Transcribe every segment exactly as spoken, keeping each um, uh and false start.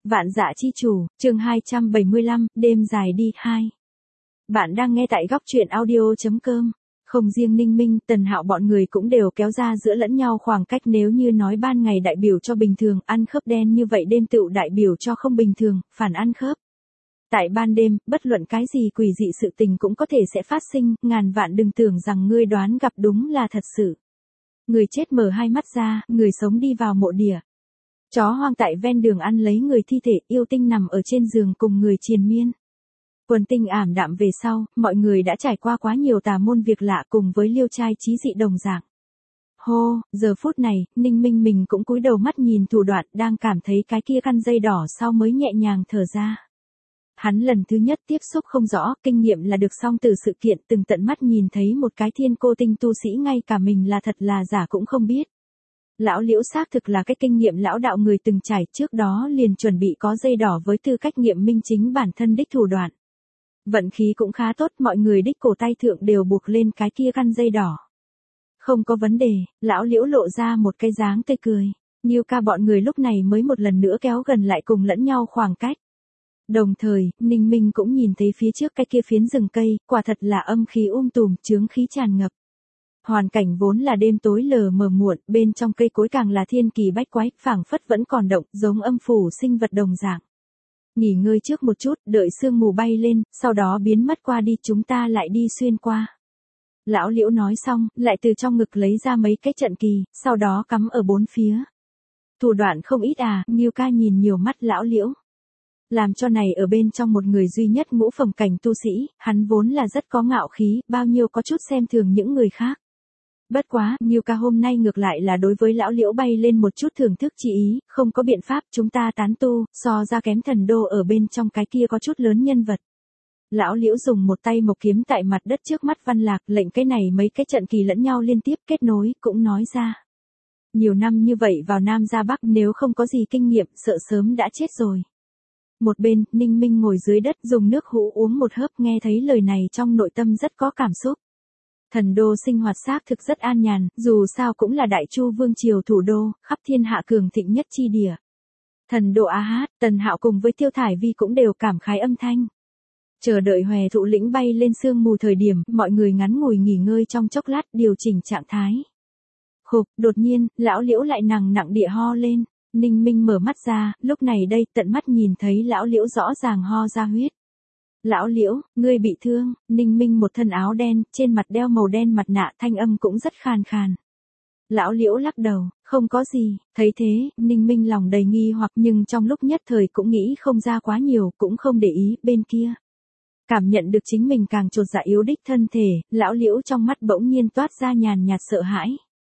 Vạn Dạ Chi Chủ, chương hai trăm bảy mươi lăm, đêm dài đi hai. Bạn đang nghe tại góc truyện audio chấm com. Không riêng Ninh Minh, Tần Hạo bọn người cũng đều kéo ra giữa lẫn nhau khoảng cách, nếu như nói ban ngày đại biểu cho bình thường, ăn khớp đen như vậy đêm tựu đại biểu cho không bình thường, phản ăn khớp. Tại ban đêm, bất luận cái gì quỷ dị sự tình cũng có thể sẽ phát sinh, ngàn vạn đừng tưởng rằng ngươi đoán gặp đúng là thật sự. Người chết mở hai mắt ra, người sống đi vào mộ địa. Chó hoang tại ven đường ăn lấy người thi thể, yêu tinh nằm ở trên giường cùng người triền miên. Quần tinh ảm đạm về sau, mọi người đã trải qua quá nhiều tà môn việc lạ cùng với liêu trai trí dị đồng dạng. Hô, giờ phút này, Ninh Minh mình cũng cúi đầu mắt nhìn thủ đoạn, đang cảm thấy cái kia căn dây đỏ sau mới nhẹ nhàng thở ra. Hắn lần thứ nhất tiếp xúc không rõ, kinh nghiệm là được song từ sự kiện từng tận mắt nhìn thấy một cái thiên cô tinh tu sĩ ngay cả mình là thật là giả cũng không biết. Lão Liễu xác thực là cái kinh nghiệm lão đạo người từng trải, trước đó liền chuẩn bị có dây đỏ với tư cách nghiệm minh chính bản thân đích thủ đoạn. Vận khí cũng khá tốt, mọi người đích cổ tay thượng đều buộc lên cái kia căn dây đỏ. Không có vấn đề, lão Liễu lộ ra một cái dáng tươi cười. Nhiêu ca bọn người lúc này mới một lần nữa kéo gần lại cùng lẫn nhau khoảng cách. Đồng thời, Ninh Minh cũng nhìn thấy phía trước cái kia phiến rừng cây, quả thật là âm khí um tùm, chướng khí tràn ngập. Hoàn cảnh vốn là đêm tối lờ mờ muộn, bên trong cây cối càng là thiên kỳ bách quái, phảng phất vẫn còn động, giống âm phủ sinh vật đồng dạng. Nghỉ ngơi trước một chút, đợi sương mù bay lên, sau đó biến mất qua đi, chúng ta lại đi xuyên qua. Lão Liễu nói xong, lại từ trong ngực lấy ra mấy cái trận kỳ, sau đó cắm ở bốn phía. Thủ đoạn không ít à, Nhiêu ca nhìn nhiều mắt lão Liễu. Làm cho này ở bên trong một người duy nhất ngũ phẩm cảnh tu sĩ, hắn vốn là rất có ngạo khí, bao nhiêu có chút xem thường những người khác. Bất quá, Nhiêu ca hôm nay ngược lại là đối với lão Liễu bay lên một chút thưởng thức chi ý, không có biện pháp, chúng ta tán tu, so ra kém thần đô ở bên trong cái kia có chút lớn nhân vật. Lão Liễu dùng một tay mộc kiếm tại mặt đất trước mắt Văn Lạc, lệnh cái này mấy cái trận kỳ lẫn nhau liên tiếp kết nối, cũng nói ra. Nhiều năm như vậy vào Nam ra Bắc, nếu không có gì kinh nghiệm, sợ sớm đã chết rồi. Một bên, Ninh Minh ngồi dưới đất dùng nước hũ uống một hớp, nghe thấy lời này trong nội tâm rất có cảm xúc. Thần đô sinh hoạt xác thực rất an nhàn, dù sao cũng là Đại Chu vương triều thủ đô, khắp thiên hạ cường thịnh nhất chi địa. Thần đô a hát, Tần Hạo cùng với Tiêu Thải Vi cũng đều cảm khái âm thanh. Chờ đợi Hòe Thụ Lĩnh bay lên sương mù thời điểm, mọi người ngắn ngủi nghỉ ngơi trong chốc lát, điều chỉnh trạng thái. Khục, đột nhiên, lão Liễu lại nặng nặng địa ho lên. Ninh Minh mở mắt ra, lúc này đây, tận mắt nhìn thấy lão Liễu rõ ràng ho ra huyết. Lão Liễu, ngươi bị thương, Ninh Minh một thân áo đen, trên mặt đeo màu đen mặt nạ, thanh âm cũng rất khàn khàn. Lão Liễu lắc đầu, không có gì, thấy thế, Ninh Minh lòng đầy nghi hoặc, nhưng trong lúc nhất thời cũng nghĩ không ra quá nhiều, cũng không để ý, bên kia. Cảm nhận được chính mình càng chột dạ yếu đích thân thể, lão Liễu trong mắt bỗng nhiên toát ra nhàn nhạt sợ hãi.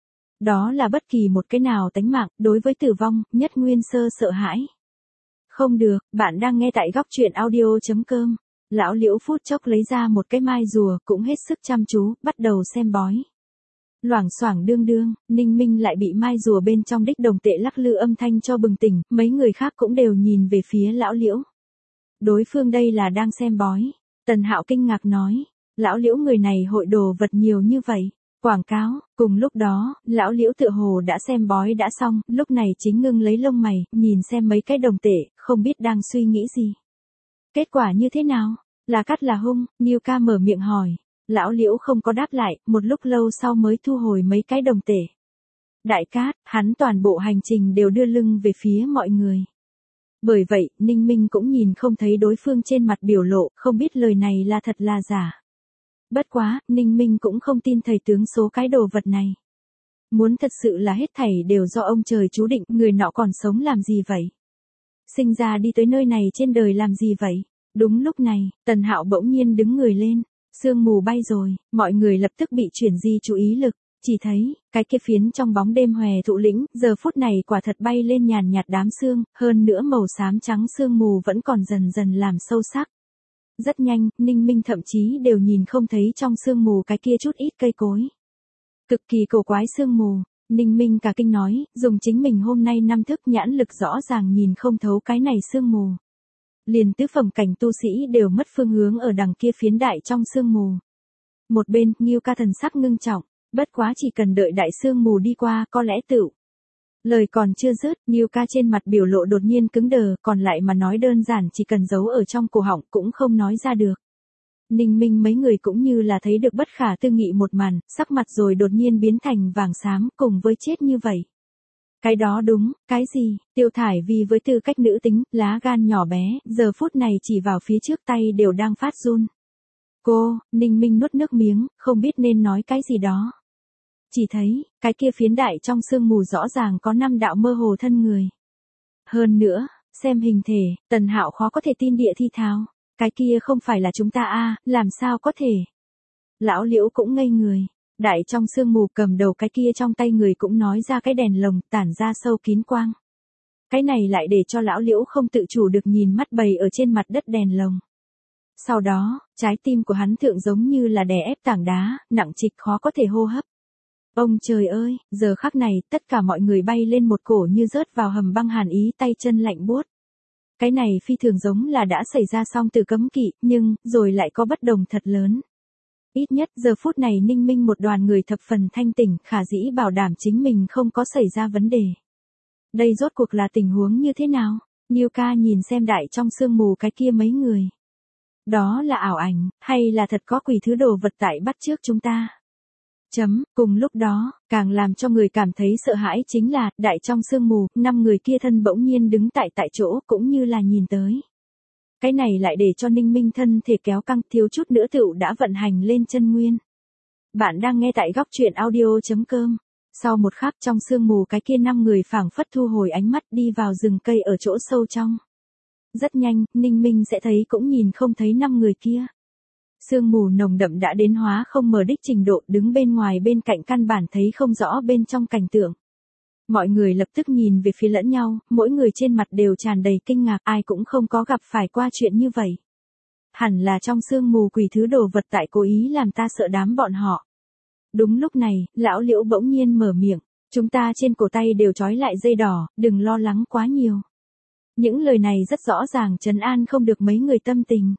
Đó là bất kỳ một cái nào tánh mạng, đối với tử vong, nhất nguyên sơ sợ hãi. Không được, bạn đang nghe tại góc truyện audio chấm com. Lão Liễu phút chốc lấy ra một cái mai rùa, cũng hết sức chăm chú, bắt đầu xem bói. Loảng xoảng đương đương, Ninh Minh lại bị mai rùa bên trong đích đồng tệ lắc lư âm thanh cho bừng tỉnh, mấy người khác cũng đều nhìn về phía lão Liễu. Đối phương đây là đang xem bói. Tần Hạo kinh ngạc nói, lão Liễu người này hội đồ vật nhiều như vậy. Quảng cáo, cùng lúc đó, lão Liễu tựa hồ đã xem bói đã xong, lúc này chính ngưng lấy lông mày, nhìn xem mấy cái đồng tệ, không biết đang suy nghĩ gì. Kết quả như thế nào? Là cắt là hung? Nhiêu ca mở miệng hỏi. Lão Liễu không có đáp lại, một lúc lâu sau mới thu hồi mấy cái đồng tệ. Đại Cát, hắn toàn bộ hành trình đều đưa lưng về phía mọi người. Bởi vậy, Ninh Minh cũng nhìn không thấy đối phương trên mặt biểu lộ, không biết lời này là thật là giả. Bất quá, Ninh Minh cũng không tin thầy tướng số cái đồ vật này. Muốn thật sự là hết thảy đều do ông trời chú định, người nọ còn sống làm gì vậy? Sinh ra đi tới nơi này trên đời làm gì vậy? Đúng lúc này, Tần Hạo bỗng nhiên đứng người lên, sương mù bay rồi, mọi người lập tức bị chuyển di chú ý lực, chỉ thấy, cái kia phiến trong bóng đêm Hòe Thụ Lĩnh, giờ phút này quả thật bay lên nhàn nhạt đám sương, hơn nữa màu xám trắng sương mù vẫn còn dần dần làm sâu sắc. Rất nhanh, Ninh Minh thậm chí đều nhìn không thấy trong sương mù cái kia chút ít cây cối. Cực kỳ cổ quái sương mù, Ninh Minh cả kinh nói, dùng chính mình hôm nay năm thức nhãn lực rõ ràng nhìn không thấu cái này sương mù. Liền tứ phẩm cảnh tu sĩ đều mất phương hướng ở đằng kia phiến đại trong sương mù. Một bên, Nhiêu ca thần sắc ngưng trọng, bất quá chỉ cần đợi đại sương mù đi qua, có lẽ tựu Lời còn chưa dứt, Nghiêu ca trên mặt biểu lộ đột nhiên cứng đờ, còn lại mà nói đơn giản chỉ cần giấu ở trong cổ họng cũng không nói ra được. Ninh Minh mấy người cũng như là thấy được bất khả tư nghị một màn, sắc mặt rồi đột nhiên biến thành vàng xám cùng với chết như vậy. Cái đó đúng, cái gì, Tiêu Thải Vi với tư cách nữ tính, lá gan nhỏ bé, giờ phút này chỉ vào phía trước tay đều đang phát run. Cô, Ninh Minh nuốt nước miếng, không biết nên nói cái gì đó. Chỉ thấy, cái kia phiến đại trong sương mù rõ ràng có năm đạo mơ hồ thân người. Hơn nữa, xem hình thể, Tần Hạo khó có thể tin địa thi tháo. Cái kia không phải là chúng ta a, làm sao có thể. Lão Liễu cũng ngây người. Đại trong sương mù cầm đầu cái kia trong tay người cũng nói ra cái đèn lồng tản ra sâu kín quang. Cái này lại để cho lão Liễu không tự chủ được nhìn mắt bầy ở trên mặt đất đèn lồng. Sau đó, trái tim của hắn thượng giống như là đè ép tảng đá, nặng trịch khó có thể hô hấp. Ông trời ơi, giờ khắc này tất cả mọi người bay lên một cổ như rớt vào hầm băng hàn ý tay chân lạnh buốt. Cái này phi thường giống là đã xảy ra xong từ cấm kỵ, nhưng, rồi lại có bất đồng thật lớn. Ít nhất giờ phút này Ninh Minh một đoàn người thập phần thanh tỉnh, khả dĩ bảo đảm chính mình không có xảy ra vấn đề. Đây rốt cuộc là tình huống như thế nào? Nghiêu ca nhìn xem đại trong sương mù cái kia mấy người. Đó là ảo ảnh, hay là thật có quỷ thứ đồ vật tại bắt trước chúng ta? Chấm, cùng lúc đó, càng làm cho người cảm thấy sợ hãi chính là, đại trong sương mù, năm người kia thân bỗng nhiên đứng tại tại chỗ cũng như là nhìn tới. Cái này lại để cho Ninh Minh thân thể kéo căng thiếu chút nữa tựu đã vận hành lên chân nguyên. Bạn đang nghe tại góc truyện audio.com. Sau một khắc trong sương mù cái kia năm người phảng phất thu hồi ánh mắt đi vào rừng cây ở chỗ sâu trong. Rất nhanh, Ninh Minh sẽ thấy cũng nhìn không thấy năm người kia. Sương mù nồng đậm đã đến hóa không mờ đích trình độ, đứng bên ngoài bên cạnh căn bản thấy không rõ bên trong cảnh tượng. Mọi người lập tức nhìn về phía lẫn nhau, mỗi người trên mặt đều tràn đầy kinh ngạc, ai cũng không có gặp phải qua chuyện như vậy. Hẳn là trong sương mù quỷ thứ đồ vật tại cố ý làm ta sợ đám bọn họ. Đúng lúc này, lão Liễu bỗng nhiên mở miệng, chúng ta trên cổ tay đều trói lại dây đỏ, đừng lo lắng quá nhiều. Những lời này rất rõ ràng trấn an không được mấy người tâm tình.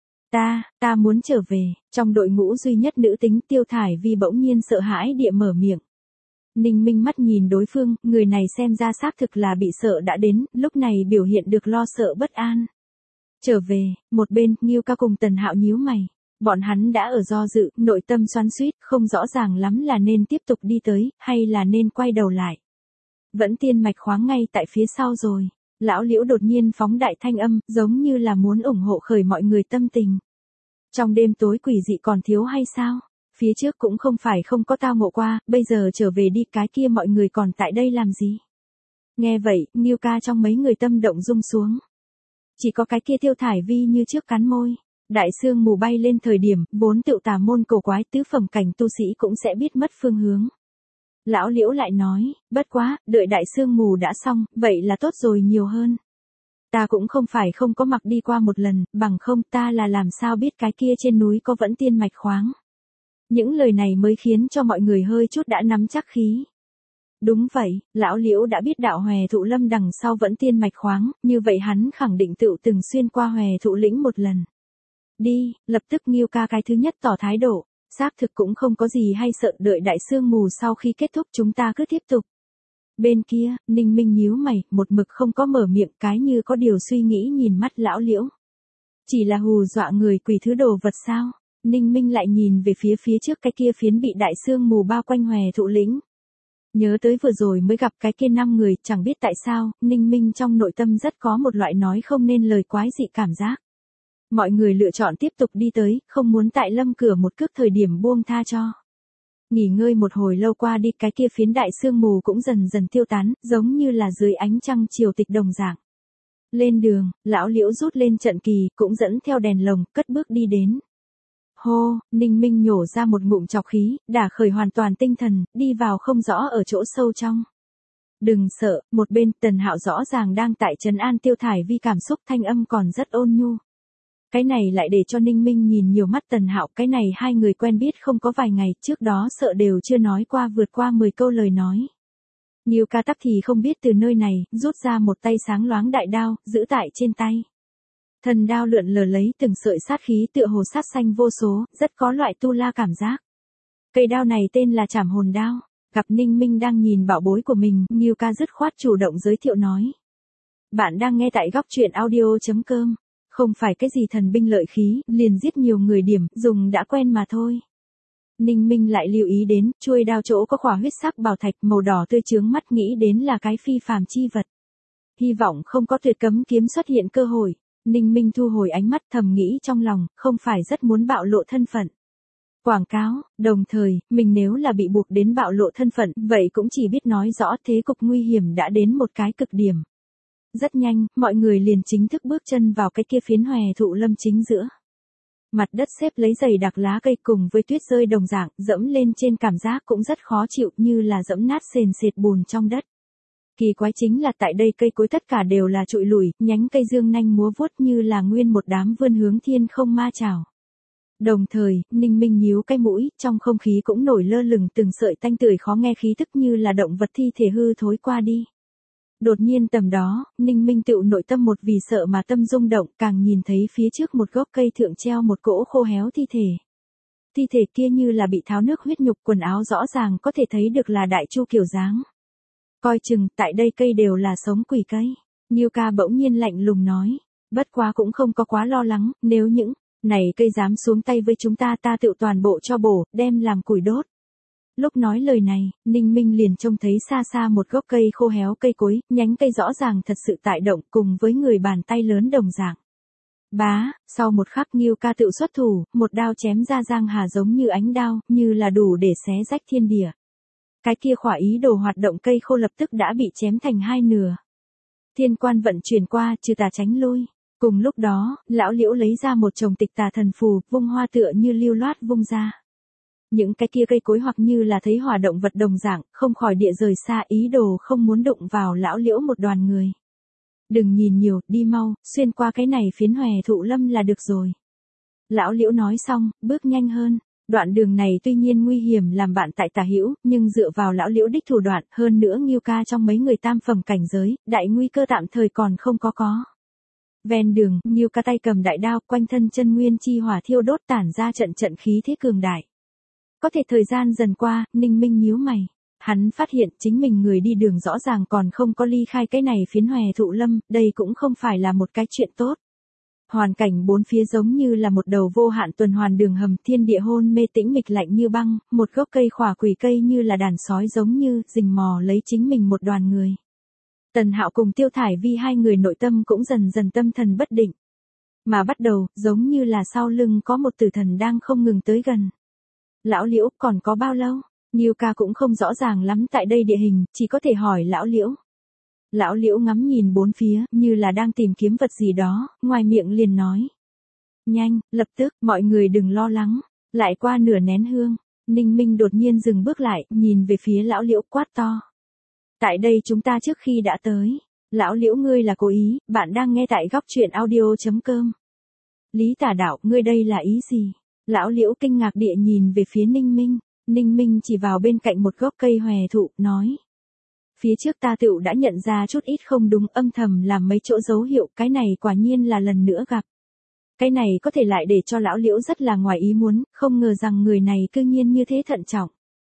Ta, ta muốn trở về, trong đội ngũ duy nhất nữ tính Tiêu Thải Vi bỗng nhiên sợ hãi địa mở miệng. Ninh Minh mắt nhìn đối phương, người này xem ra xác thực là bị sợ đã đến, lúc này biểu hiện được lo sợ bất an. Trở về, một bên, Nghiêu ca cùng Tần Hạo nhíu mày. Bọn hắn đã ở do dự, nội tâm xoắn xuýt, không rõ ràng lắm là nên tiếp tục đi tới, hay là nên quay đầu lại. Vẫn tiên mạch khoáng ngay tại phía sau rồi. Lão Liễu đột nhiên phóng đại thanh âm, giống như là muốn ủng hộ khởi mọi người tâm tình. Trong đêm tối quỷ dị còn thiếu hay sao? Phía trước cũng không phải không có tao ngộ qua, bây giờ trở về đi, cái kia mọi người còn tại đây làm gì? Nghe vậy, Nghiêu ca trong mấy người tâm động rung xuống. Chỉ có cái kia Tiêu Thải Vi như trước cắn môi. Đại sương mù bay lên thời điểm, vốn tựu tà môn cổ quái tứ phẩm cảnh tu sĩ cũng sẽ biết mất phương hướng. Lão Liễu lại nói, bất quá, đợi đại sương mù đã xong, vậy là tốt rồi nhiều hơn. Ta cũng không phải không có mặc đi qua một lần, bằng không ta là làm sao biết cái kia trên núi có vẫn tiên mạch khoáng. Những lời này mới khiến cho mọi người hơi chút đã nắm chắc khí. Đúng vậy, lão Liễu đã biết đạo Hòe Thụ Lâm đằng sau vẫn tiên mạch khoáng, như vậy hắn khẳng định tựu từng xuyên qua Hòe Thụ lĩnh một lần. Đi, lập tức Nghiêu ca cái thứ nhất tỏ thái độ, xác thực cũng không có gì hay sợ, đợi đại sương mù sau khi kết thúc chúng ta cứ tiếp tục. Bên kia, Ninh Minh nhíu mày, một mực không có mở miệng, cái như có điều suy nghĩ nhìn mắt lão Liễu. Chỉ là hù dọa người quỷ thứ đồ vật sao? Ninh Minh lại nhìn về phía phía trước cái kia phiến bị đại sương mù bao quanh Hòe Thụ lĩnh. Nhớ tới vừa rồi mới gặp cái kia năm người, chẳng biết tại sao, Ninh Minh trong nội tâm rất có một loại nói không nên lời quái dị cảm giác. Mọi người lựa chọn tiếp tục đi tới, không muốn tại lâm cửa một cước thời điểm buông tha cho. Nghỉ ngơi một hồi lâu qua đi, cái kia phiến đại sương mù cũng dần dần tiêu tán, giống như là dưới ánh trăng chiều tịch đồng dạng. Lên đường, lão Liễu rút lên trận kỳ, cũng dẫn theo đèn lồng, cất bước đi đến. Hô, Ninh Minh nhổ ra một ngụm trọc khí, đả khởi hoàn toàn tinh thần, đi vào không rõ ở chỗ sâu trong. Đừng sợ, một bên Tần Hạo rõ ràng đang tại trấn an Tiêu Thải Vi, cảm xúc thanh âm còn rất ôn nhu. Cái này lại để cho Ninh Minh nhìn nhiều mắt Tần Hạo, cái này hai người quen biết không có vài ngày, trước đó sợ đều chưa nói qua vượt qua mười câu lời nói. Nghiêu ca tắc thì không biết từ nơi này, rút ra một tay sáng loáng đại đao, giữ tại trên tay. Thần đao lượn lờ lấy từng sợi sát khí tựa hồ sát xanh vô số, rất có loại tu la cảm giác. Cây đao này tên là Trảm Hồn đao. Gặp Ninh Minh đang nhìn bảo bối của mình, Nghiêu ca dứt khoát chủ động giới thiệu nói. Bạn đang nghe tại góc truyện audio.com. Không phải cái gì thần binh lợi khí, liền giết nhiều người điểm, dùng đã quen mà thôi. Ninh Minh lại lưu ý đến, chuôi đao chỗ có khỏa huyết sắc bảo thạch màu đỏ tươi chướng mắt, nghĩ đến là cái phi phàm chi vật. Hy vọng không có tuyệt cấm kiếm xuất hiện cơ hội. Ninh Minh thu hồi ánh mắt, thầm nghĩ trong lòng, không phải rất muốn bạo lộ thân phận. Quảng cáo, đồng thời, mình nếu là bị buộc đến bạo lộ thân phận, vậy cũng chỉ biết nói rõ thế cục nguy hiểm đã đến một cái cực điểm. Rất nhanh, mọi người liền chính thức bước chân vào cái kia phiến hòe thụ lâm chính giữa. Mặt đất xếp lấy dày đặc lá cây cùng với tuyết rơi đồng dạng, dẫm lên trên cảm giác cũng rất khó chịu, như là dẫm nát sền sệt bùn trong đất. Kỳ quái chính là tại đây cây cối tất cả đều là trụi lủi, nhánh cây dương nanh múa vuốt như là nguyên một đám vươn hướng thiên không ma chảo. Đồng thời, Ninh Minh nhíu cái mũi, trong không khí cũng nổi lơ lửng từng sợi tanh tưởi khó nghe khí tức như là động vật thi thể hư thối qua đi. Đột nhiên tầm đó, Ninh Minh tựu nội tâm một vì sợ mà tâm rung động, càng nhìn thấy phía trước một gốc cây thượng treo một cỗ khô héo thi thể. Thi thể kia như là bị tháo nước huyết nhục, quần áo rõ ràng có thể thấy được là đại chu kiểu dáng. Coi chừng, tại đây cây đều là sống quỷ cây. Nghiêu ca bỗng nhiên lạnh lùng nói. Bất quá cũng không có quá lo lắng, nếu những này cây dám xuống tay với chúng ta ta tựu toàn bộ cho bổ, đem làm củi đốt. Lúc nói lời này, Ninh Minh liền trông thấy xa xa một gốc cây khô héo cây cối, nhánh cây rõ ràng thật sự tại động cùng với người bàn tay lớn đồng dạng. Bá, sau một khắc Nghiêu ca tựu xuất thủ, một đao chém ra giang hà giống như ánh đao, như là đủ để xé rách thiên địa. Cái kia khỏa ý đồ hoạt động cây khô lập tức đã bị chém thành hai nửa. Thiên quan vận chuyển qua, trừ tà tránh lui. Cùng lúc đó, lão Liễu lấy ra một chồng tịch tà thần phù, vung hoa tựa như lưu loát vung ra. Những cái kia cây cối hoặc như là thấy hỏa động vật đồng dạng, không khỏi địa rời xa, ý đồ không muốn đụng vào lão Liễu một đoàn người. Đừng nhìn nhiều, đi mau, xuyên qua cái này phiến hòe thụ lâm là được rồi. Lão Liễu nói xong, bước nhanh hơn. Đoạn đường này tuy nhiên nguy hiểm làm bạn tại tả hữu, nhưng dựa vào lão Liễu đích thủ đoạn, hơn nữa Nghiêu ca trong mấy người tam phẩm cảnh giới, đại nguy cơ tạm thời còn không có có. Ven đường, Nghiêu ca tay cầm đại đao, quanh thân chân nguyên chi hỏa thiêu đốt tản ra trận trận khí thế cường đại. Có thể thời gian dần qua, Ninh Minh nhíu mày. Hắn phát hiện chính mình người đi đường rõ ràng còn không có ly khai cái này phiến hòe thụ lâm, đây cũng không phải là một cái chuyện tốt. Hoàn cảnh bốn phía giống như là một đầu vô hạn tuần hoàn đường hầm, thiên địa hôn mê tĩnh mịch lạnh như băng, một gốc cây khỏa quỷ cây như là đàn sói giống như rình mò lấy chính mình một đoàn người. Tần Hạo cùng Tiêu Thải Vi hai người nội tâm cũng dần dần tâm thần bất định. Mà bắt đầu, giống như là sau lưng có một tử thần đang không ngừng tới gần. Lão Liễu, còn có bao lâu? Nghiêu ca cũng không rõ ràng lắm tại đây địa hình, chỉ có thể hỏi lão Liễu. Lão Liễu ngắm nhìn bốn phía, như là đang tìm kiếm vật gì đó, ngoài miệng liền nói. Nhanh, lập tức, mọi người đừng lo lắng. Lại qua nửa nén hương, Ninh Minh đột nhiên dừng bước lại, nhìn về phía lão Liễu quát to. Tại đây chúng ta trước khi đã tới. Lão Liễu ngươi là cố ý, bạn đang nghe tại góc truyện audio.com. Lý Tả Đạo, ngươi đây là ý gì? Lão Liễu kinh ngạc địa nhìn về phía Ninh Minh. Ninh Minh chỉ vào bên cạnh một gốc cây hòe thụ, nói. Phía trước ta tựu đã nhận ra chút ít không đúng, âm thầm làm mấy chỗ dấu hiệu, cái này quả nhiên là lần nữa gặp. Cái này có thể lại để cho lão Liễu rất là ngoài ý muốn, không ngờ rằng người này cư nhiên như thế thận trọng.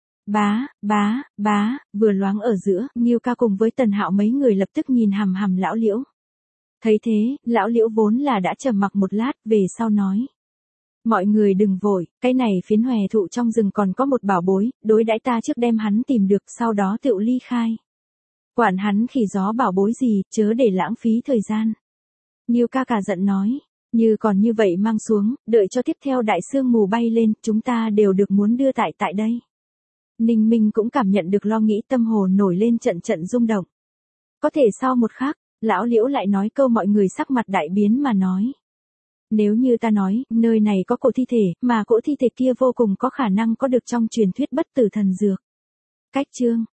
Bá, bá, bá, vừa loáng ở giữa, Nghiêu ca cùng với Tần Hạo mấy người lập tức nhìn hằm hằm lão Liễu. Thấy thế, lão Liễu vốn là đã trầm mặc một lát, về sau nói. Mọi người đừng vội, cái này phiến hòe thụ trong rừng còn có một bảo bối, đối đãi ta trước đem hắn tìm được, sau đó tựu ly khai. Quản hắn khỉ gió bảo bối gì, chớ để lãng phí thời gian. Nghiêu ca cả giận nói, như còn như vậy mang xuống, đợi cho tiếp theo đại sương mù bay lên, chúng ta đều được muốn đưa tại tại đây. Ninh Minh cũng cảm nhận được lo nghĩ, tâm hồ nổi lên trận trận rung động. Có thể sau một khắc, lão Liễu lại nói câu mọi người sắc mặt đại biến mà nói. Nếu như ta nói, nơi này có cổ thi thể, mà cỗ thi thể kia vô cùng có khả năng có được trong truyền thuyết bất tử thần dược. Cách chương,